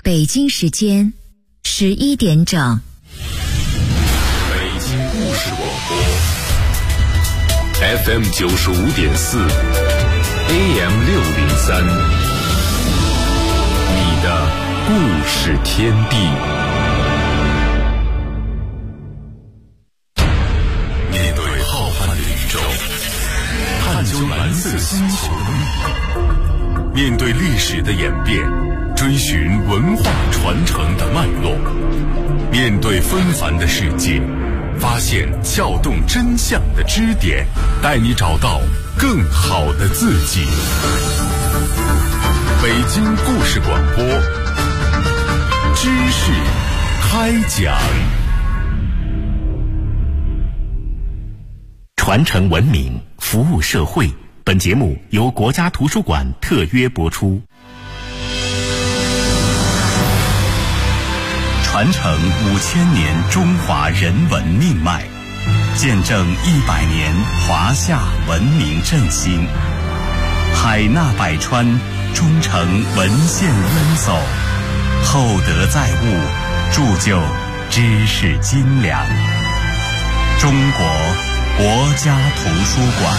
北京时间11点整。 北京故事广播 FM 95.4 AM 603，你的故事天地。面对浩瀚的宇宙，探究蓝色星球的秘密，面对历史的演变，追寻文化传承的脉络，面对纷繁的世界，发现撬动真相的支点，带你找到更好的自己。北京故事广播，知识开讲。传承文明，服务社会。本节目由国家图书馆特约播出。传承5000年中华人文命脉，见证100年华夏文明振兴。海纳百川，忠诚文献渊薮，厚德载物，铸就知识精良。中国国家图书馆。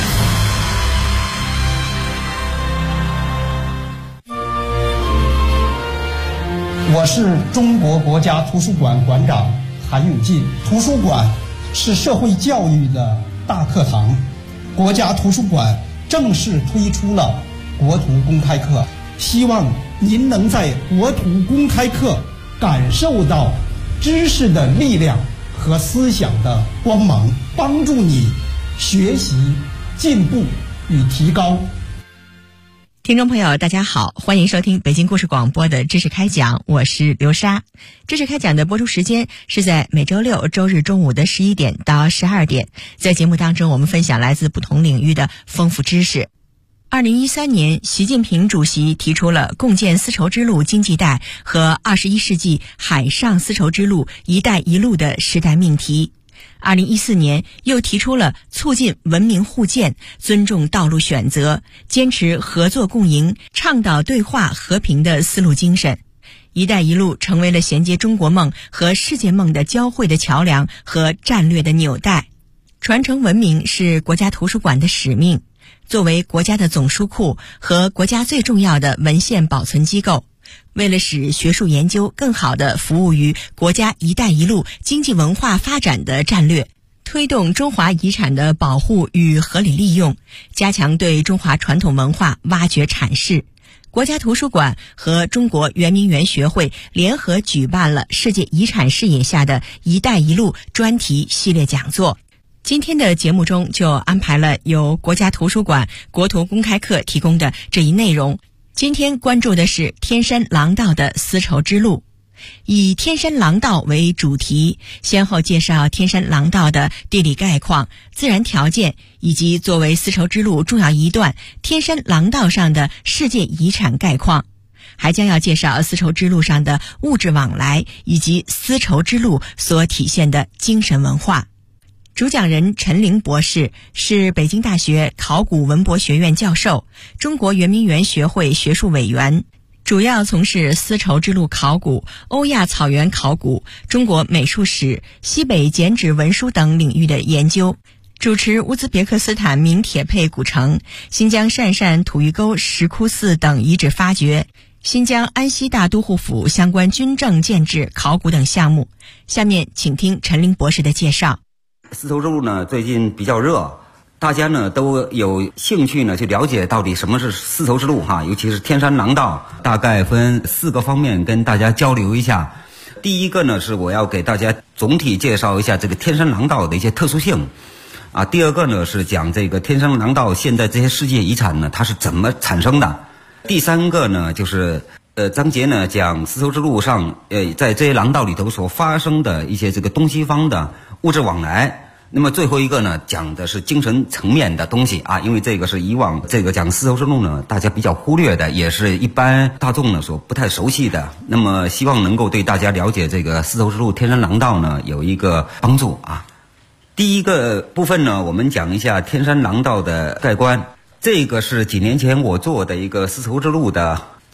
我是中国国家图书馆馆长韩永进。图书馆是社会教育的大课堂，国家图书馆正式推出了国图公开课，希望您能在国图公开课感受到知识的力量和思想的光芒，帮助你学习、进步与提高。 听众朋友大家好，欢迎收听北京故事广播的知识开讲，我是刘莎。知识开讲的播出时间是在每周六周日中午的11点到12点，在节目当中我们分享来自不同领域的丰富知识。2013年，习近平主席提出了共建丝绸之路经济带和21世纪海上丝绸之路“一带一路”的时代命题。2014年又提出了促进文明互鉴、尊重道路选择、坚持合作共赢、倡导对话和平的丝路精神。一带一路成为了衔接中国梦和世界梦的交汇的桥梁和战略的纽带。传承文明是国家图书馆的使命，作为国家的总书库和国家最重要的文献保存机构，为了使学术研究更好地服务于国家“一带一路”经济文化发展的战略，推动中华遗产的保护与合理利用，加强对中华传统文化挖掘阐释，国家图书馆和中国圆明园学会联合举办了世界遗产视野下的“一带一路”专题系列讲座。今天的节目中就安排了由国家图书馆国图公开课提供的这一内容。今天关注的是天山廊道的丝绸之路，以天山廊道为主题，先后介绍天山廊道的地理概况、自然条件，以及作为丝绸之路重要一段天山廊道上的世界遗产概况，还将要介绍丝绸之路上的物质往来以及丝绸之路所体现的精神文化。主讲人陈玲博士是北京大学考古文博学院教授，中国圆明园学会学术委员，主要从事丝绸之路考古、欧亚草原考古、中国美术史、西北剪纸文书等领域的研究，主持乌兹别克斯坦明铁佩古城、新疆鄯善土峪沟石窟寺等遗址发掘，新疆安西大都护府相关军政建制考古等项目。下面请听陈玲博士的介绍。 丝绸之路呢最近比较热，大家呢都有兴趣呢去了解到底什么是丝绸之路哈，尤其是天山廊道，大概分4个方面跟大家交流一下。第一个呢是我要给大家总体介绍一下这个天山廊道的一些特殊性啊。第二个呢是讲这个天山廊道现在这些世界遗产呢它是怎么产生的。第三个呢就是章节呢讲丝绸之路上在这些廊道里头所发生的一些这个东西方的物质往来。那么最后一个呢讲的是精神层面的东西啊，因为这个是以往这个讲丝绸之路呢大家比较忽略的，也是一般大众呢所不太熟悉的，那么希望能够对大家了解这个丝绸之路天山廊道呢有一个帮助啊。第一个部分呢我们讲一下天山廊道的概观，这个是几年前我做的一个丝绸之路的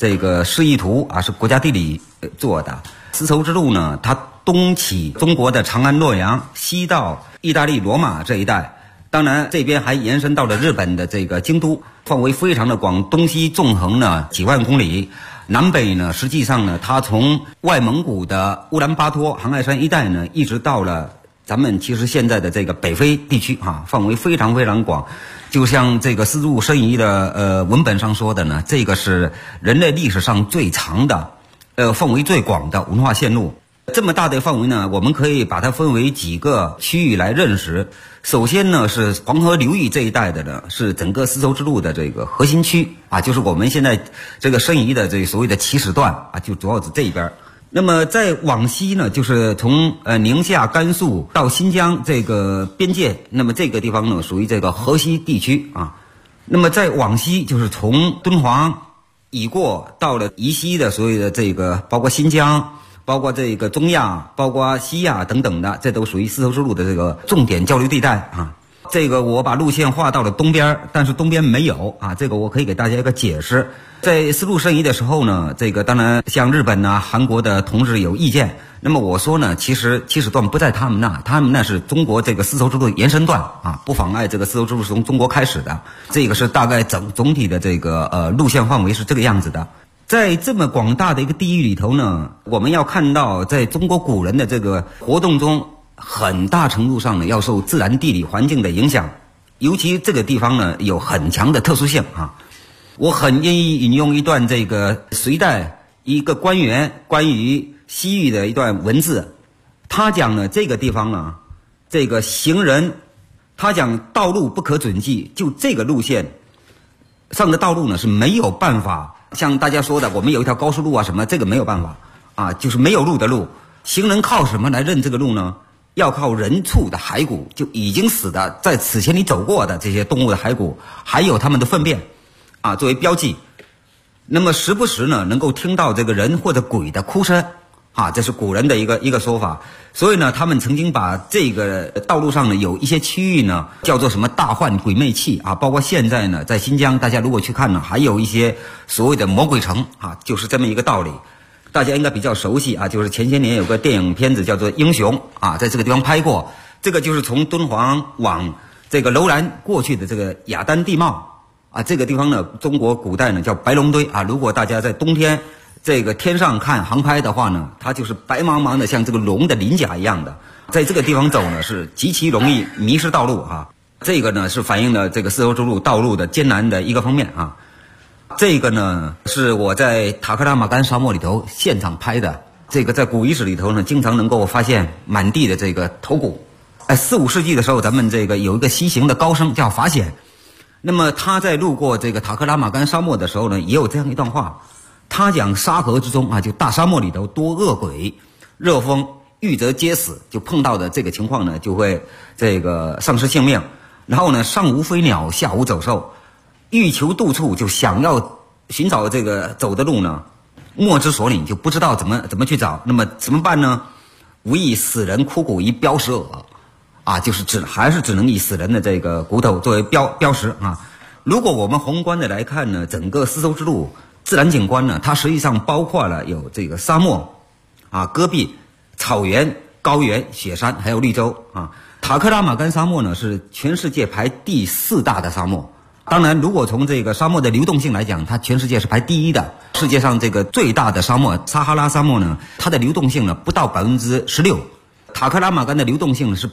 这个示意图啊，是国家地理做的。丝绸之路呢，它东起中国的长安、洛阳，西到意大利罗马这一带，当然这边还延伸到了日本的这个京都，范围非常的广，东西纵横呢几万公里。南北呢，实际上呢，它从外蒙古的乌兰巴托、杭爱山一带呢，一直到了咱们其实现在的这个北非地区啊，范围非常非常广。就像这个丝路申遗的文本上说的呢，这个是人类历史上最长的范围最广的文化线路。这么大的范围呢，我们可以把它分为几个区域来认识。首先呢，是黄河流域这一带的呢，是整个丝绸之路的这个核心区啊，就是我们现在这个申遗的这所谓的起始段啊，就主要指这一边。那么再往西呢，就是从宁夏、甘肃到新疆这个边界，那么这个地方呢属于这个河西地区啊。那么再往西就是从敦煌已过到了宜西的所有的这个，包括新疆，包括这个中亚，包括西亚等等的，这都属于丝绸之路的这个重点交流地带啊。这个我把路线画到了东边，但是东边没有啊，这个我可以给大家一个解释。在丝路申遗的时候呢，这个当然像日本啊、韩国的同志有意见。那么我说呢，其实起始段不在他们那，他们那是中国这个丝绸之路延伸段啊，不妨碍这个丝绸之路是从中国开始的。这个是大概总体的这个路线范围是这个样子的。在这么广大的一个地域里头呢，我们要看到在中国古人的这个活动中，很大程度上呢要受自然地理环境的影响，尤其这个地方呢有很强的特殊性啊。我很愿意引用一段这个隋代一个官员关于西域的一段文字，他讲呢这个地方呢，这个行人，他讲道路不可准计，就这个路线上的道路呢是没有办法，像大家说的我们有一条高速路啊什么，这个没有办法啊，就是没有路的路。行人靠什么来认这个路呢？要靠人畜的骸骨，就已经死的在此前你走过的这些动物的骸骨，还有它们的粪便啊作为标记。那么时不时呢能够听到这个人或者鬼的哭声啊，这是古人的一个说法。所以呢他们曾经把这个道路上呢有一些区域呢叫做什么大幻鬼魅气啊，包括现在呢在新疆大家如果去看呢，还有一些所谓的魔鬼城啊，就是这么一个道理。大家应该比较熟悉啊，就是前些年有个电影片子叫做《英雄》啊，在这个地方拍过。这个就是从敦煌往这个楼兰过去的这个雅丹地貌啊，这个地方呢，中国古代呢叫白龙堆啊。如果大家在冬天这个天上看航拍的话呢，它就是白茫茫的，像这个龙的鳞甲一样的。在这个地方走呢，是极其容易迷失道路啊。这个呢是反映了这个丝绸之路道路的艰难的一个方面啊。这个呢是我在塔克拉玛干沙漠里头现场拍的，这个在古遗址里头呢经常能够发现满地的这个头骨。4、5世纪的时候，咱们这个有一个西行的高僧叫法显，那么他在路过这个塔克拉玛干沙漠的时候呢，也有这样一段话。他讲沙河之中啊，就大沙漠里头多恶鬼，热风遇则皆死，就碰到的这个情况呢就会这个丧失性命。然后呢，上无飞鸟，下无走兽，欲求度处，就想要寻找这个走的路呢，莫之所领，就不知道怎么去找。那么怎么办呢？无以死人枯骨以标石耳啊，就是还是只能以死人的这个骨头作为标识啊。如果我们宏观的来看呢，整个丝绸之路自然景观呢，它实际上包括了有这个沙漠啊、戈壁、草原、高原、雪山，还有绿洲啊。塔克拉玛干沙漠呢是全世界排第4大的沙漠。当然，如果从这个沙漠的流动性来讲，它全世界是排第1的。世界上这个最大的沙漠撒哈拉沙漠呢，它的流动性呢不到16%，塔克拉玛干的流动性是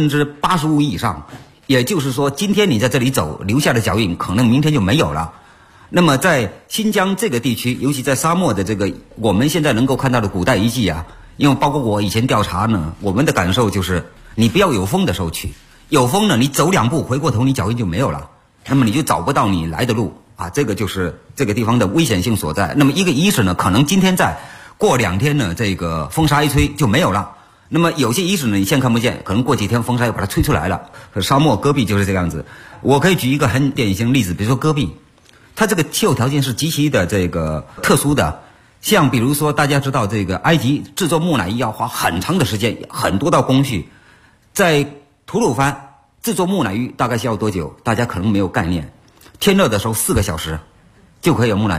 85%以上。也就是说，今天你在这里走留下的脚印，可能明天就没有了。那么在新疆这个地区，尤其在沙漠的这个我们现在能够看到的古代遗迹啊，因为包括我以前调查呢，我们的感受就是你不要有风的时候去，有风呢你走2步回过头你脚印就没有了，那么你就找不到你来的路啊，这个就是这个地方的危险性所在。那么一个遗址呢，可能今天在，过2天呢这个风沙一吹就没有了。那么有些遗址呢你现在看不见，可能过几天风沙又把它吹出来了。沙漠戈壁就是这个样子。我可以举一个很典型例子，比如说戈壁，它这个气候条件是极其的这个特殊的。像比如说大家知道这个埃及制作木乃伊要花很长的时间，很多道工序。在吐鲁番制作木乃伊大概需要多久？大家可能没有概念。天热的时候4个小时就可以有木乃伊，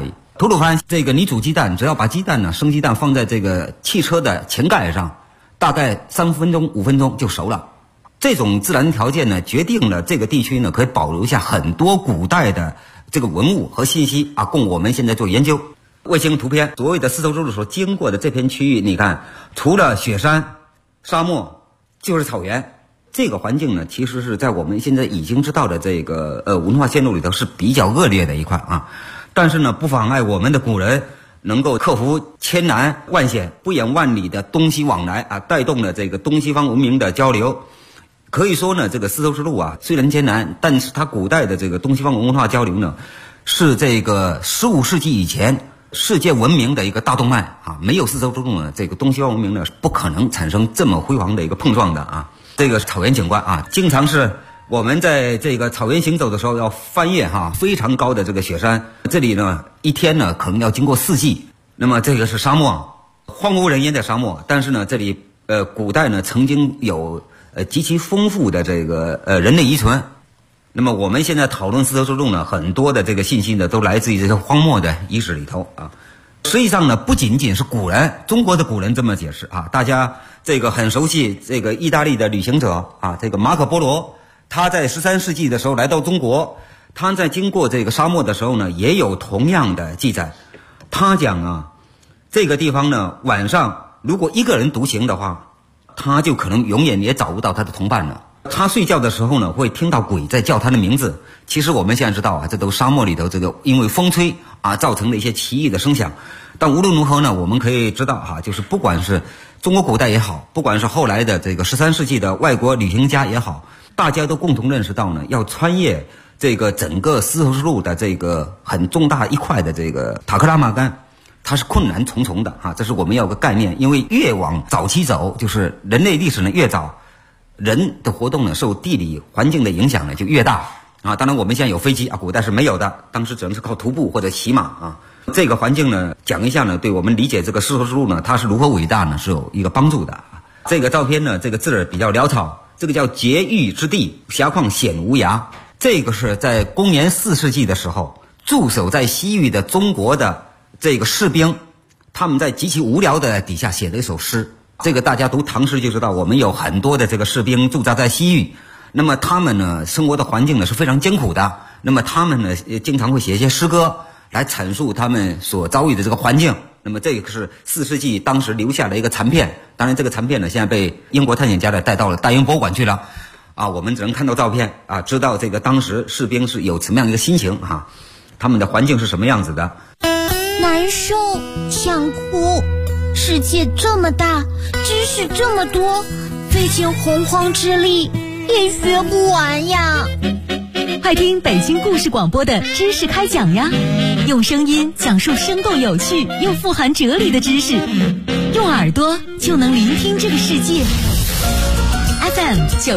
吐鲁番这个你煮鸡蛋，只要把鸡蛋呢生鸡蛋放在这个汽车的前盖上，大概3分钟5分钟就熟了。这种自然条件呢，决定了这个地区呢可以保留下很多古代的这个文物和信息啊，供我们现在做研究。卫星图片，所谓的丝绸之路所经过的这片区域，你看，除了雪山、沙漠，就是草原。这个环境呢，其实是在我们现在已经知道的这个文化线路里头是比较恶劣的一块啊。但是呢，不妨碍我们的古人能够克服千难万险，不远万里的东西往来啊，带动了这个东西方文明的交流。可以说呢，这个丝绸之路啊，虽然艰难，但是它古代的这个东西方文化交流呢，是这个15世纪以前世界文明的一个大动脉啊。没有丝绸之路呢，这个东西方文明呢是不可能产生这么辉煌的一个碰撞的啊。这个草原景观啊，经常是我们在这个草原行走的时候要翻越非常高的这个雪山，这里呢一天呢可能要经过4季。那么这个是沙漠，荒无人烟的沙漠，但是呢这里古代呢曾经有极其丰富的这个人类遗存。那么我们现在讨论丝绸之路呢，很多的这个信息呢都来自于这些荒漠的遗址里头啊。实际上呢，不仅仅是古人，中国的古人这么解释啊，大家这个很熟悉这个意大利的旅行者啊，这个马可波罗，他在13世纪的时候来到中国，他在经过这个沙漠的时候呢，也有同样的记载。他讲啊，这个地方呢，晚上如果一个人独行的话，他就可能永远也找不到他的同伴了。他睡觉的时候呢，会听到鬼在叫他的名字。其实我们现在知道啊，这都沙漠里头这个因为风吹啊造成的一些奇异的声响。但无论如何呢，我们可以知道就是不管是中国古代也好，不管是后来的这个13世纪的外国旅行家也好，大家都共同认识到呢，要穿越这个整个丝绸之路的这个很重大一块的这个塔克拉玛干，它是困难重重的啊，这是我们要有个概念。因为越往早期走，就是人类历史呢越早，人的活动呢受地理环境的影响呢就越大啊。当然我们现在有飞机啊，古代是没有的，当时只能是靠徒步或者骑马啊。这个环境呢讲一下呢，对我们理解这个丝绸之路呢它是如何伟大呢是有一个帮助的。这个照片呢，这个字儿比较潦草，这个叫劫狱之地，峡旷显无涯。这个是在公元4世纪的时候，驻守在西域的中国的这个士兵，他们在极其无聊的底下写的一首诗。这个大家读唐诗就知道，我们有很多的这个士兵驻扎在西域，那么他们呢生活的环境呢是非常艰苦的，那么他们呢经常会写一些诗歌来阐述他们所遭遇的这个环境。那么这个是4世纪当时留下的一个残片，当然这个残片呢现在被英国探险家呢带到了大英博物馆去了啊，我们只能看到照片啊，知道这个当时士兵是有什么样一个心情啊，他们的环境是什么样子的。 难受，想哭，世界这么大，知识这么多，费尽洪荒之力也学不完呀。 快听北京故事广播的知识开讲呀，用声音讲述生动有趣又富含哲理的知识，用耳朵就能聆听这个世界。FM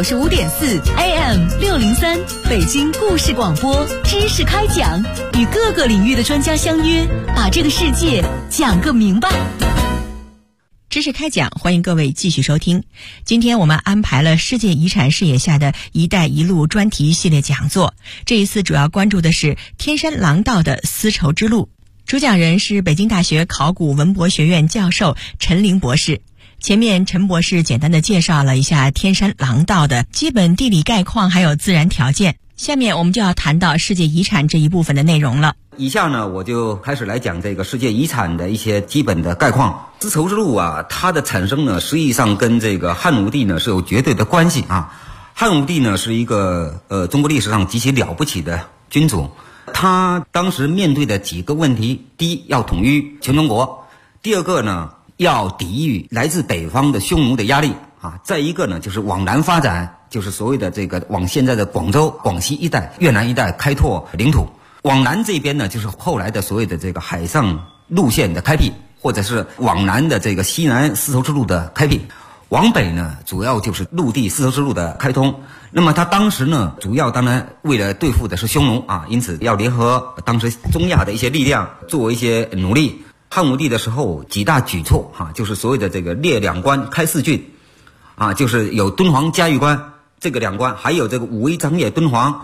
95.4 AM 603，北京故事广播知识开讲，与各个领域的专家相约，把这个世界讲个明白。 知识开讲，欢迎各位继续收听。今天我们安排了世界遗产视野下的一带一路专题系列讲座，这一次主要关注的是天山廊道的丝绸之路。主讲人是北京大学考古文博学院教授陈玲博士。前面陈博士简单的介绍了一下天山廊道的基本地理概况还有自然条件，下面我们就要谈到世界遗产这一部分的内容了。 以下呢，我就开始来讲这个世界遗产的一些基本的概况。丝绸之路啊，它的产生呢，实际上跟这个汉武帝呢是有绝对的关系啊。汉武帝呢是一个中国历史上极其了不起的君主，他当时面对的几个问题：第一，要统一全中国；第二个呢，要抵御来自北方的匈奴的压力啊；再一个呢，就是往南发展，就是所谓的这个往现在的广州、广西一带、越南一带开拓领土。往南这边呢，就是后来的所谓的这个海上路线的开辟，或者是往南的这个西南丝绸之路的开辟。往北呢，主要就是陆地丝绸之路的开通。那么他当时呢，主要当然为了对付的是匈奴啊，因此要联合当时中亚的一些力量，做一些努力。汉武帝的时候几大举措就是所谓的这个列2关开4郡啊，就是有敦煌嘉峪关这个2关，还有这个武威张掖敦煌，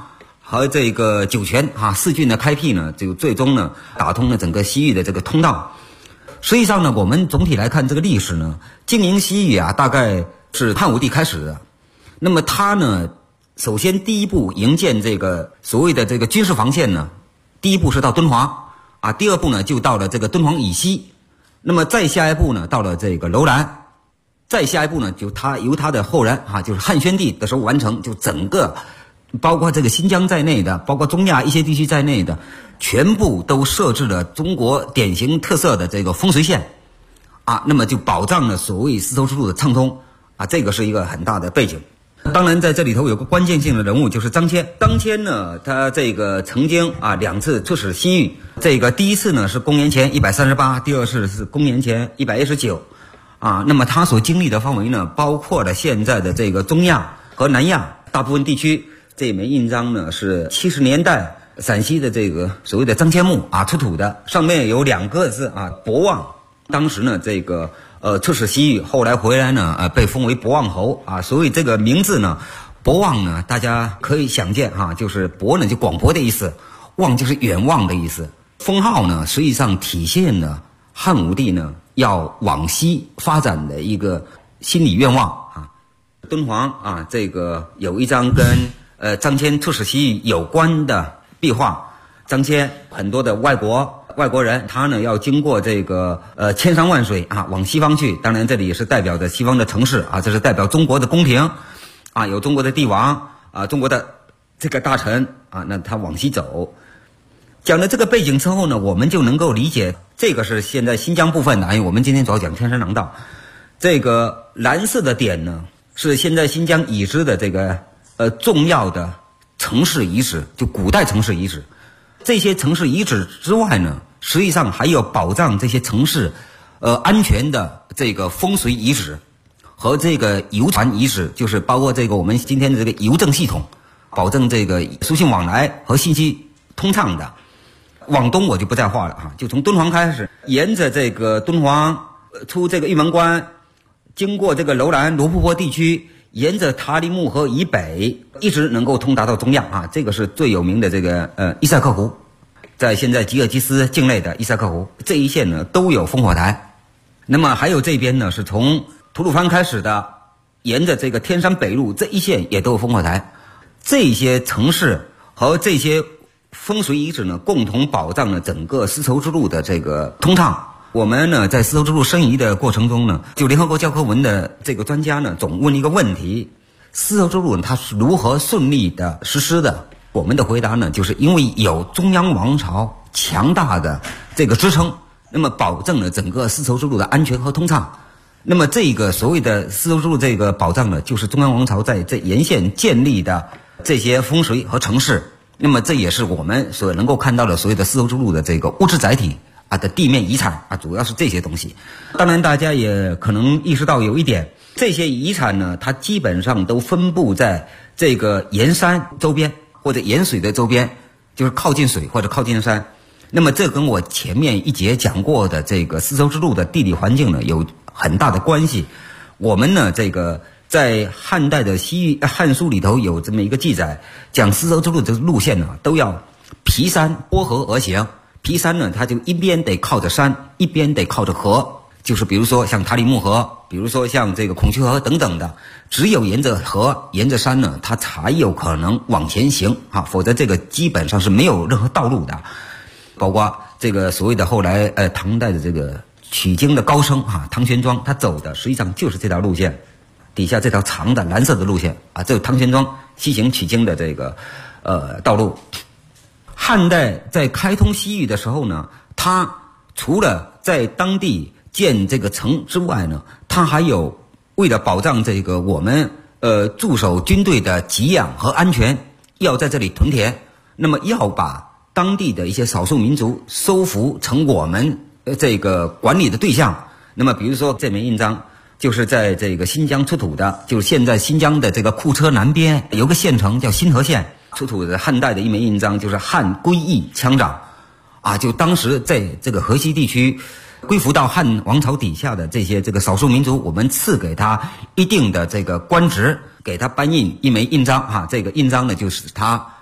和这个酒泉四郡的开辟呢，就最终呢打通了整个西域的这个通道。实际上呢，我们总体来看这个历史呢，经营西域大概是汉武帝开始的。那么他呢，首先第一步营建这个所谓的这个军事防线呢，第一步是到敦煌第二步呢就到了这个敦煌以西，那么再下一步呢到了这个楼兰，再下一步呢就由他的后人就是汉宣帝的时候完成，就整个包括这个新疆在内的，包括中亚一些地区在内的，全部都设置了中国典型特色的这个风水线那么就保障了所谓丝绸之路的畅通这个是一个很大的背景。当然在这里头有个关键性的人物就是张骞。张骞呢，他这个曾经2次出使西域，这个第一次呢是公元前138，第二次是公元前119那么他所经历的范围呢，包括了现在的这个中亚和南亚大部分地区。这枚印章呢是70年代陕西的这个所谓的张骞墓出土的，上面有2个字博望。当时呢这个出使西域，后来回来呢被封为博望侯所以这个名字呢博望呢，大家可以想见就是博呢就广博的意思，望就是远望的意思。封号呢实际上体现了汉武帝呢要往西发展的一个心理愿望敦煌这个有一张跟张骞出使西域有关的壁画。张骞很多的外国人，他呢要经过这个千山万水往西方去，当然这里也是代表着西方的城市这是代表中国的宫廷有中国的帝王中国的这个大臣那他往西走。讲了这个背景之后呢，我们就能够理解这个是现在新疆部分的因为我们今天主要讲天山廊道。这个蓝色的点呢是现在新疆已知的这个重要的城市遗址，就古代城市遗址。这些城市遗址之外呢，实际上还有保障这些城市安全的这个风水遗址和这个邮传遗址，就是包括这个我们今天的这个邮政系统，保证这个书信往来和信息通畅的。往东我就不再画了就从敦煌开始，沿着这个敦煌出这个玉门关，经过这个楼兰罗布泊地区，沿着塔里木河以北一直能够通达到中亚这个是最有名的这个伊塞克湖，在现在吉尔吉斯境内的伊塞克湖这一线呢都有烽火台。那么还有这边呢是从吐鲁番开始的，沿着这个天山北路这一线也都有烽火台。这些城市和这些风水遗址呢共同保障了整个丝绸之路的这个通畅。我们呢在丝绸之路申遗的过程中呢，就联合国教科文的这个专家呢总问一个问题，丝绸之路它是如何顺利的实施的？我们的回答呢就是因为有中央王朝强大的这个支撑，那么保证了整个丝绸之路的安全和通畅。那么这个所谓的丝绸之路这个保障呢，就是中央王朝在这沿线建立的这些风水和城市。那么这也是我们所能够看到的所谓的丝绸之路的这个物质载体的地面遗产主要是这些东西。当然大家也可能意识到有一点，这些遗产呢它基本上都分布在这个沿山周边或者沿水的周边，就是靠近水或者靠近山。那么这跟我前面一节讲过的这个丝绸之路的地理环境呢有很大的关系。我们呢这个在汉代的西域汉书里头有这么一个记载，讲丝绸之路的路线呢都要劈山拨河而行。劈山呢它就一边得靠着山，一边得靠着河，就是比如说像塔里木河，比如说像这个孔雀河等等的，只有沿着河沿着山呢它才有可能往前行否则这个基本上是没有任何道路的。包括这个所谓的后来唐代的这个取经的高僧唐玄奘，他走的实际上就是这条路线，底下这条长的蓝色的路线这是唐玄奘西行取经的这个道路。汉代在开通西域的时候呢，他除了在当地建这个城之外呢，他还有为了保障这个我们驻守军队的给养和安全，要在这里屯田，那么要把当地的一些少数民族收服成我们这个管理的对象。那么比如说这枚印章就是在这个新疆出土的，就是现在新疆的这个库车南边有个县城叫新河县，出土的汉代的一枚印章，就是汉归义羌长就当时在这个河西地区归服到汉王朝底下的这些这个少数民族，我们赐给他一定的这个官职，给他颁印一枚印章这个印章呢就是他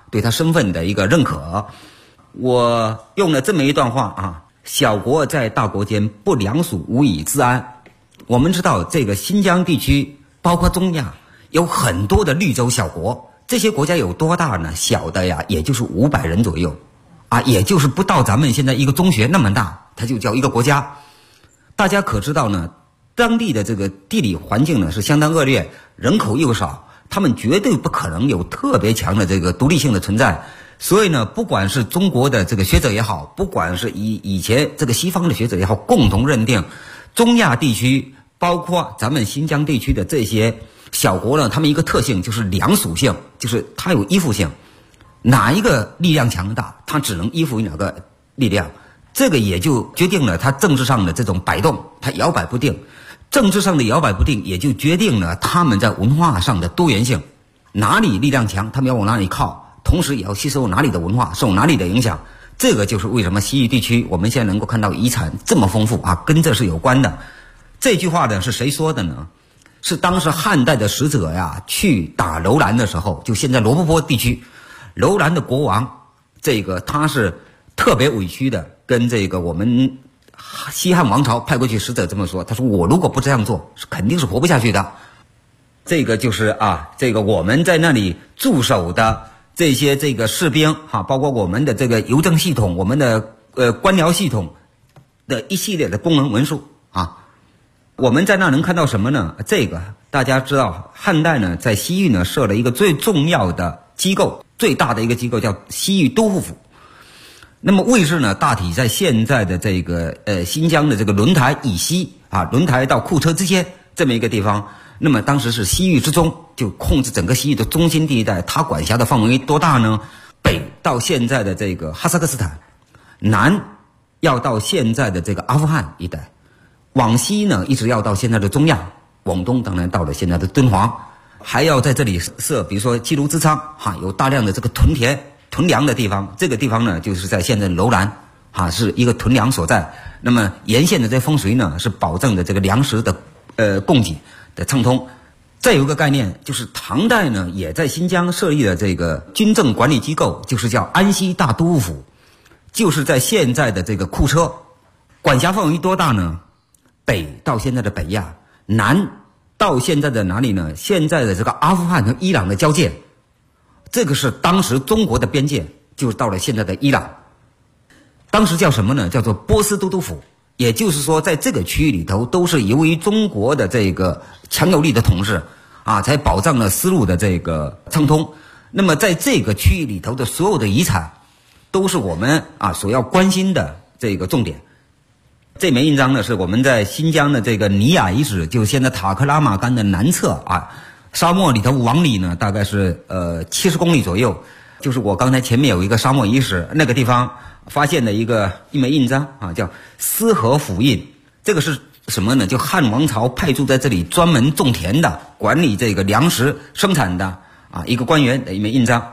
对他身份的一个认可。我用了这么一段话啊：小国在大国间，不良属无以自安。我们知道这个新疆地区包括中亚有很多的绿洲小国，这些国家有多大呢？小的呀也就是500人左右啊，也就是不到咱们现在一个中学那么大，它就叫一个国家。大家可知道呢，当地的这个地理环境呢是相当恶劣，人口又少，他们绝对不可能有特别强的这个独立性的存在。所以呢，不管是中国的这个学者也好，不管是以前这个西方的学者也好，共同认定中亚地区包括咱们新疆地区的这些小国呢，他们一个特性就是两属性，就是它有依附性，哪一个力量强大，它只能依附于哪个力量，这个也就决定了它政治上的这种摆动，它摇摆不定。政治上的摇摆不定也就决定了他们在文化上的多元性，哪里力量强，他们要往哪里靠，同时也要吸收哪里的文化，受哪里的影响。这个就是为什么西域地区我们现在能够看到遗产这么丰富啊，跟这是有关的。这句话呢是谁说的呢？是当时汉代的使者呀去打楼兰的时候，就现在罗布泊地区，楼兰的国王这个他是特别委屈的跟这个我们西汉王朝派过去使者这么说，他说我如果不这样做肯定是活不下去的。这个就是这个我们在那里驻守的这些这个士兵包括我们的这个邮政系统，我们的官僚系统的一系列的功能文书我们在那能看到什么呢？这个大家知道，汉代呢在西域呢设了一个最重要的机构，最大的一个机构叫西域都护府。那么位置呢大体在现在的这个新疆的这个轮台以西轮台到库车之间这么一个地方。那么当时是西域之中，就控制整个西域的中心地带。它管辖的范围多大呢？北到现在的这个哈萨克斯坦，南要到现在的这个阿富汗一带，往西呢一直要到现在的中亚，往东当然到了现在的敦煌，还要在这里设比如说基卢之仓有大量的这个屯田屯粮的地方。这个地方呢就是在现在的楼兰是一个屯粮所在。那么沿线的这风水呢是保证的这个粮食的供给的畅通。再有一个概念就是唐代呢也在新疆设立了这个军政管理机构，就是叫安西大都护府，就是在现在的这个库车。管辖范围多大呢？北到现在的北亚，南到现在的哪里呢？现在的这个阿富汗和伊朗的交界，这个是当时中国的边界，就是到了现在的伊朗。当时叫什么呢？叫做波斯都督府。也就是说在这个区域里头都是由于中国的这个强有力的统治才保障了丝路的这个畅通。那么在这个区域里头的所有的遗产都是我们所要关心的这个重点。这枚印章呢是我们在新疆的这个尼雅遗址，就现在塔克拉玛干的南侧沙漠里头往里呢大概是70公里左右，就是我刚才前面有一个沙漠遗址，那个地方发现的一枚印章叫思河府印。这个是什么呢？就汉王朝派驻在这里专门种田的，管理这个粮食生产的一个官员的一枚印章。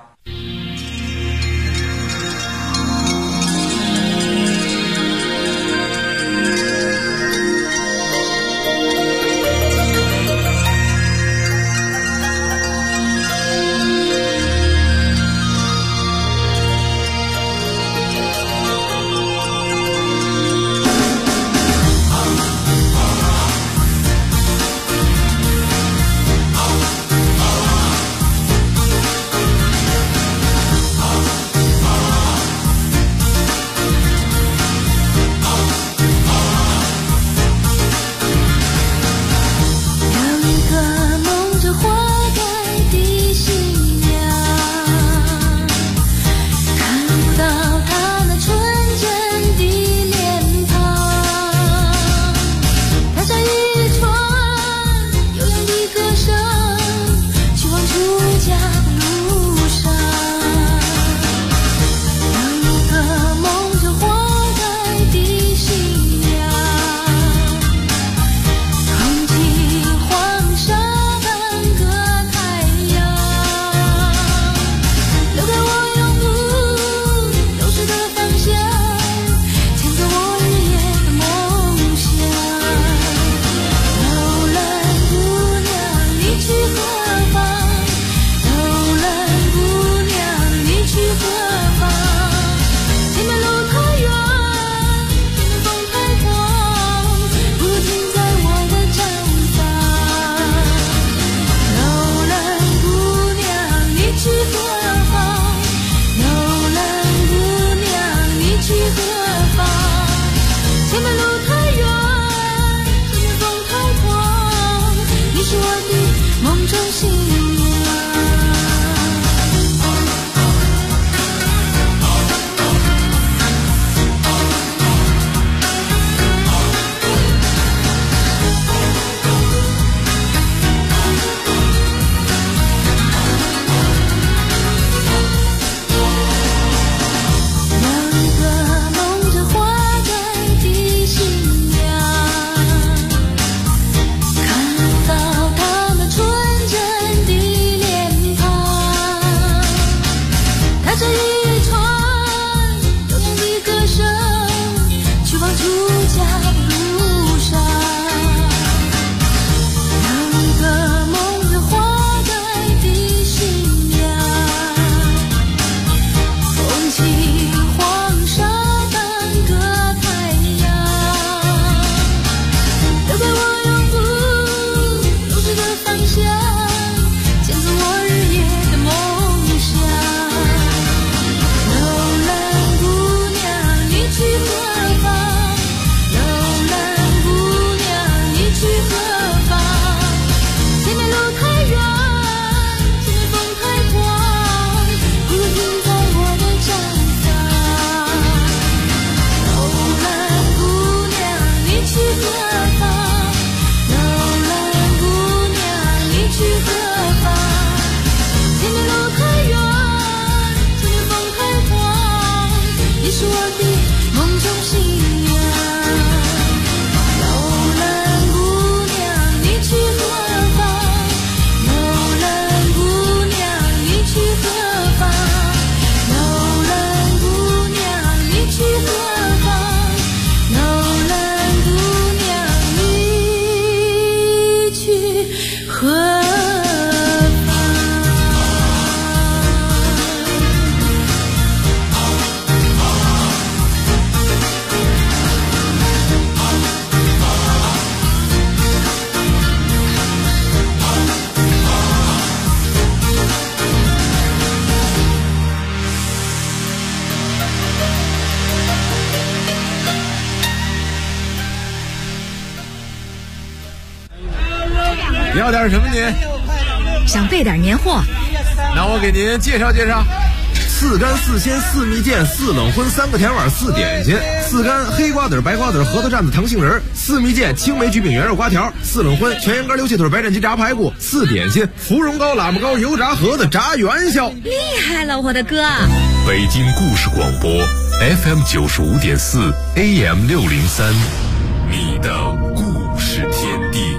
要点什么您？ 想备点年货。 那我给您介绍介绍。4干4鲜4蜜饯4冷荤3个甜碗4点心，4干黑瓜子白瓜子核桃蘸子糖杏仁，4蜜饯青梅焗饼圆肉瓜条，4冷荤全羊肝溜气腿白斩鸡炸排骨，4点心芙蓉糕喇嘛糕油炸盒子炸元宵。 厉害了，我的哥！ 北京故事广播 FM 95.4 AM 603，你的故事天地。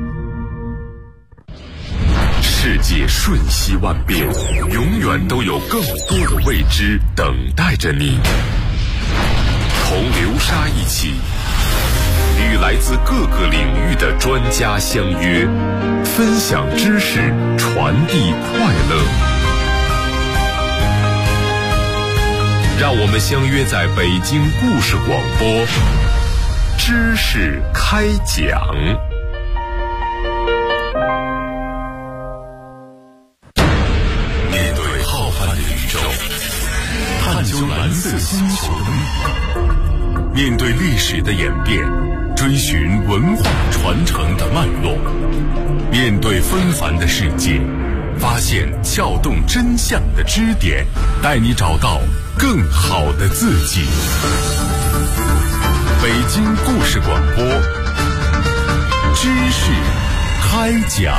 世界瞬息万变，永远都有更多的未知等待着你。同流沙一起，与来自各个领域的专家相约，分享知识，传递快乐。让我们相约在北京故事广播，知识开讲。面对浩瀚的宇宙，探究蓝色星球的秘密，面对历史的演变，追寻文化传承的脉络，面对纷繁的世界，发现撬动真相的支点，带你找到更好的自己。北京故事广播，知识开讲。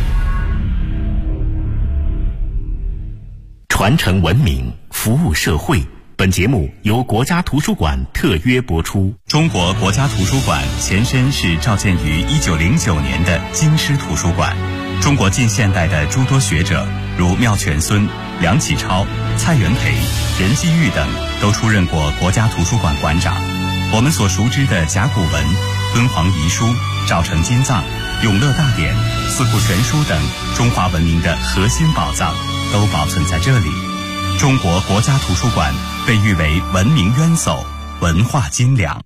传承文明，服务社会。本节目由国家图书馆特约播出。 中国国家图书馆前身是召建于1909年的京师图书馆。中国近现代的诸多学者，如妙泉孙、梁启超、蔡元培、任继玉等，都出任过国家图书馆馆长。我们所熟知的甲骨文、敦煌遗书、赵城金藏、永乐大典、四库全书等中华文明的核心宝藏，都保存在这里。中国国家图书馆被誉为文明渊薮、文化精良。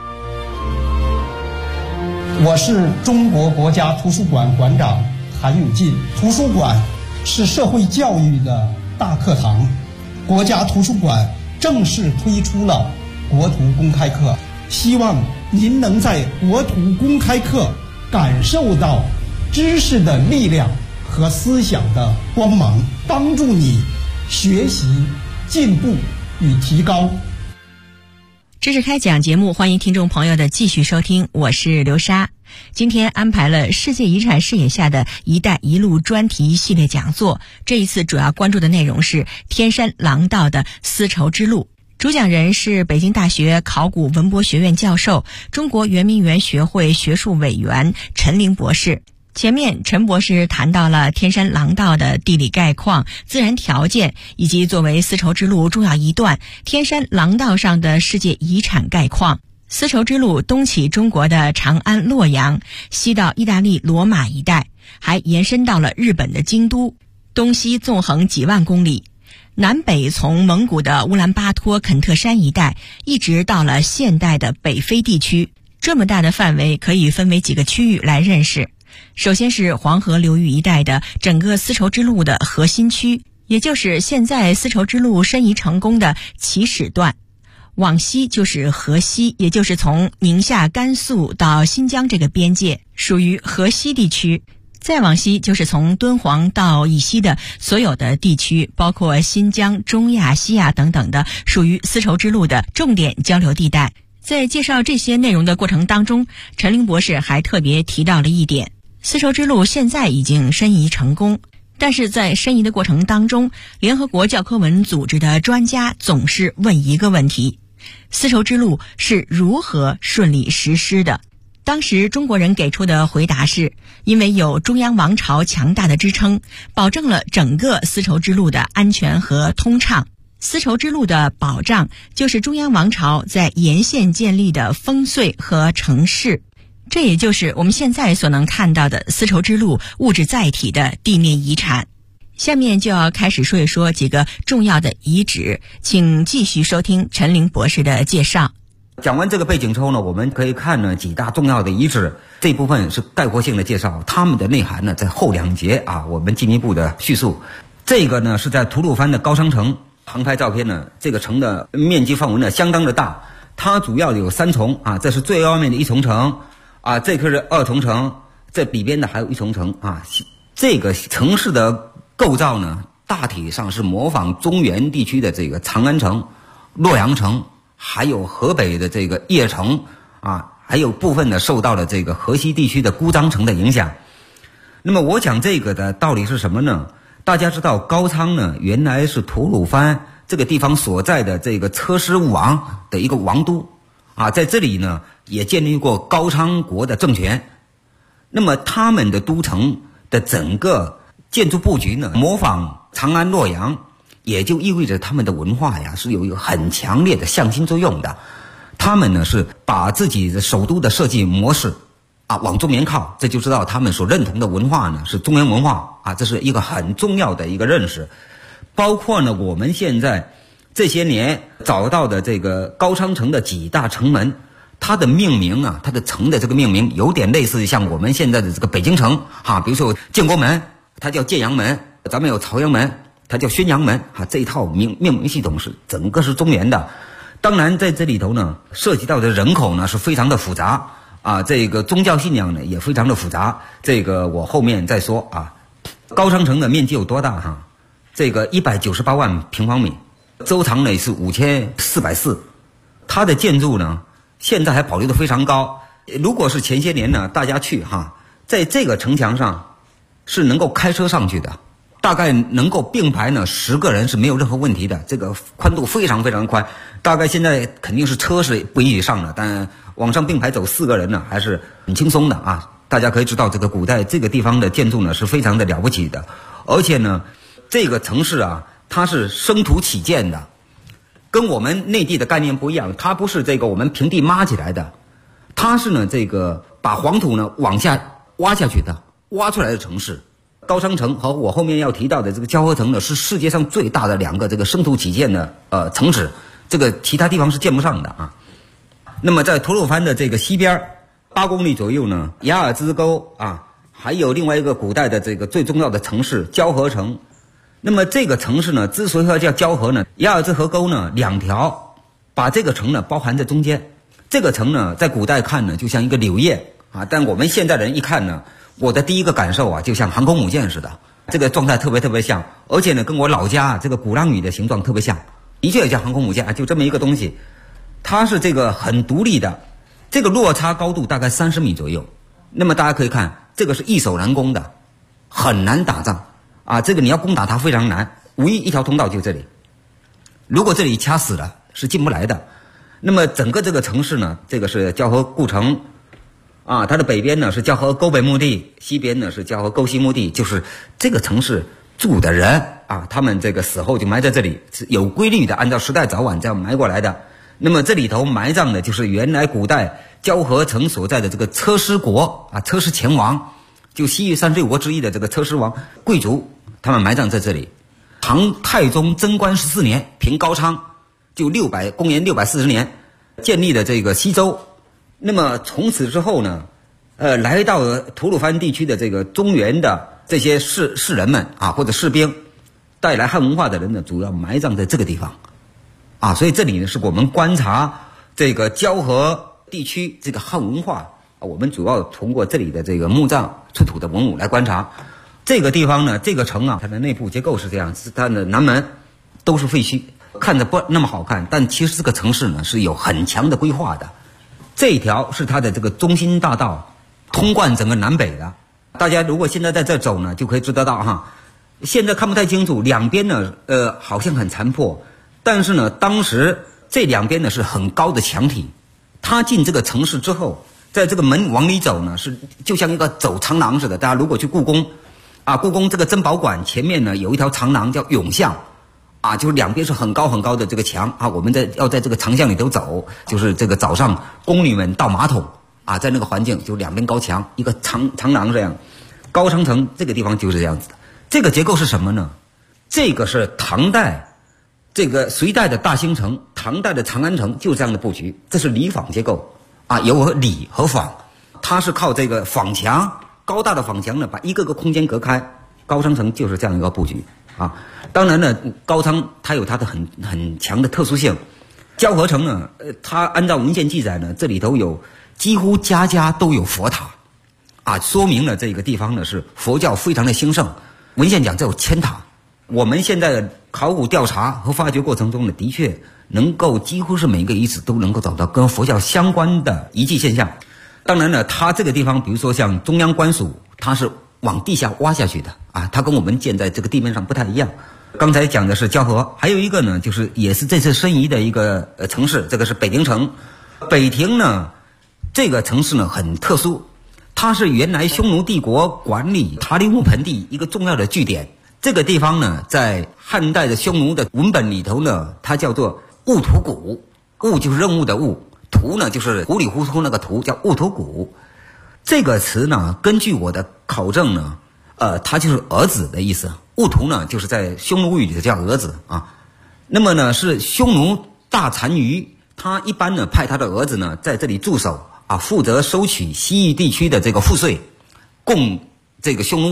我是中国国家图书馆馆长韩永进。图书馆是社会教育的大课堂，国家图书馆正式推出了国图公开课，希望您能在国图公开课感受到知识的力量和思想的光芒，帮助你学习、进步与提高。 知识开讲节目，欢迎听众朋友的继续收听，我是刘莎。今天安排了世界遗产视野下的一带一路专题系列讲座，这一次主要关注的内容是天山廊道的丝绸之路。主讲人是北京大学考古文博学院教授、中国圆明园学会学术委员陈玲博士。前面陈博士谈到了天山廊道的地理概况、自然条件，以及作为丝绸之路重要一段天山廊道上的世界遗产概况。丝绸之路东起中国的长安、洛阳，西到意大利罗马一带，还延伸到了日本的京都，东西纵横几万公里，南北从蒙古的乌兰巴托、肯特山一带，一直到了现代的北非地区。这么大的范围可以分为几个区域来认识。首先是黄河流域一带的整个丝绸之路的核心区，也就是现在丝绸之路申遗成功的起始段。往西就是河西，也就是从宁夏、甘肃到新疆这个边界，属于河西地区。再往西就是从敦煌到以西的所有的地区，包括新疆、中亚、西亚等等的，属于丝绸之路的重点交流地带。在介绍这些内容的过程当中，陈玲博士还特别提到了一点，丝绸之路现在已经申遗成功，但是在申遗的过程当中，联合国教科文组织的专家总是问一个问题：丝绸之路是如何顺利实施的？当时中国人给出的回答是，因为有中央王朝强大的支撑，保证了整个丝绸之路的安全和通畅。丝绸之路的保障就是中央王朝在沿线建立的烽燧和城市，这也就是我们现在所能看到的丝绸之路物质载体的地面遗产。下面就要开始说一说几个重要的遗址，请继续收听陈玲博士的介绍。 讲完这个背景之后呢，我们可以看呢几大重要的遗址，这部分是概括性的介绍，它们的内涵呢在后两节我们进一步的叙述。这个呢是在吐鲁番的高商城，航拍照片呢，这个城的面积范围呢相当的大，它主要有3重这是最外面的1重城这个是2重城， 这里边呢还有一重城啊。这个城市的构造呢，大体上是模仿中原地区的这个长安城、洛阳城，还有河北的这个邺城啊，还有部分呢受到了这个河西地区的姑臧城的影响。那么我讲这个的道理是什么呢？大家知道高昌呢原来是吐鲁番这个地方所在的这个车师王的一个王都啊，在这里呢也建立过高昌国的政权。那么他们的都城的整个建筑布局呢，模仿长安、洛阳，也就意味着他们的文化呀是有一个很强烈的向心作用的。他们呢是把自己的首都的设计模式啊往中原靠，这就知道他们所认同的文化呢是中原文化啊，这是一个很重要的一个认识。包括呢我们现在这些年找到的这个高昌城的几大城门，它的命名啊，它的城的这个命名有点类似像我们现在的这个北京城啊，比如说建国门它叫建阳门，咱们有朝阳门它叫宣阳门啊，这一套命名系统是整个是中原的。当然在这里头呢涉及到的人口呢是非常的复杂啊，这个宗教信仰呢也非常的复杂，这个我后面再说啊。高昌城的面积有多大哈？这个198万平方米，周长呢是5404，它的建筑呢现在还保留得非常高。如果是前些年呢大家去哈，在这个城墙上是能够开车上去的，大概能够并排呢10个人是没有任何问题的，这个宽度非常非常宽。大概现在肯定是车是不允许上的，但往上并排走4个人呢还是很轻松的啊。大家可以知道这个古代这个地方的建筑呢是非常的了不起的，而且呢这个城市啊它是生土起建的，跟我们内地的概念不一样，它不是这个我们平地挖起来的，它是呢这个把黄土呢往下挖下去的，挖出来的城市。高昌城和我后面要提到的这个交河城呢是世界上最大的2个这个生土起建的城址，这个其他地方是建不上的啊。那么在吐鲁番的这个西边8公里左右呢，雅尔兹沟啊，还有另外一个古代的这个最重要的城市交河城。那么这个城市呢之所以要叫交河呢，雅尔兹河沟呢2条把这个城呢包含在中间。这个城呢在古代看呢就像一个柳叶啊，但我们现在人一看呢，我的第一个感受啊就像航空母舰似的，这个状态特别像，而且呢跟我老家这个鼓浪屿的形状特别像，的确也像航空母舰啊，就这么一个东西。它是这个很独立的，这个落差高度大概30米左右。那么大家可以看，这个是易守难攻的，很难打仗啊，这个你要攻打它非常难，唯一一条通道就这里，如果这里掐死了是进不来的。那么整个这个城市呢，这个是交河故城啊，它的北边呢是交河沟北墓地，西边呢是交河沟西墓地，就是这个城市住的人啊，他们这个死后就埋在这里，是有规律的，按照时代早晚这样埋过来的。那么这里头埋葬的就是原来古代交河城所在的这个车师国啊，车师前王，就西域36国之一的这个车师王贵族，他们埋葬在这里。唐太宗贞观14年平高昌，就公元640年建立的这个西周。那么从此之后呢，来到吐鲁番地区的这个中原的这些士人们啊，或者士兵，带来汉文化的人呢，主要埋葬在这个地方啊。所以这里呢是我们观察这个交河地区这个汉文化啊，我们主要通过这里的这个墓葬出土的文物来观察。这个地方呢，这个城啊，它的内部结构是这样，是它的南门都是废墟，看着不那么好看，但其实这个城市呢是有很强的规划的。这一条是它的这个中心大道，通贯整个南北的。大家如果现在在这走呢，就可以知道哈，现在看不太清楚，两边呢好像很残破，但是呢当时这两边呢是很高的墙体。他进这个城市之后，在这个门往里走呢，是就像一个走长廊似的。大家如果去故宫啊，故宫这个珍宝馆前面呢有一条长廊叫甬巷啊，就是两边是很高很高的这个墙啊，我们要在这个长巷里头走，就是这个早上宫女们倒马桶啊，在那个环境就两边高墙，一个长廊这样。高昌城这个地方就是这样子的。这个结构是什么呢？这个是唐代这个隋代的大兴城，唐代的长安城就是这样的布局，这是里坊结构啊，有里和坊，它是靠这个坊墙，高大的坊墙呢把一个个空间隔开。高昌城就是这样一个布局啊。当然呢，高昌它有它的很强的特殊性。交河城呢，它按照文献记载呢，这里头有几乎家家都有佛塔说明了这个地方呢是佛教非常的兴盛。文献讲这有1000塔。我们现在的考古调查和发掘过程中呢，的确能够几乎是每一个遗址都能够找到跟佛教相关的遗迹现象。当然呢，它这个地方比如说像中央官署，它是往地下挖下去的它跟我们建在这个地面上不太一样。刚才讲的是交河，还有一个呢就是也是这次申遗的一个城市，这个是北亭城。北亭呢这个城市呢很特殊，它是原来匈奴帝国管理塔里木盆地一个重要的据点。这个地方呢在汉代的匈奴的文本里头呢，它叫做兀图谷，兀就是任务的兀，图呢就是糊里糊涂那个图，叫兀图谷。这个词呢根据我的考证呢它就是儿子的意思。兀图呢就是在匈奴语里叫儿子那么呢是匈奴大单于，他一般呢派他的儿子呢在这里驻守负责收取西域地区的这个赋税，供这个匈奴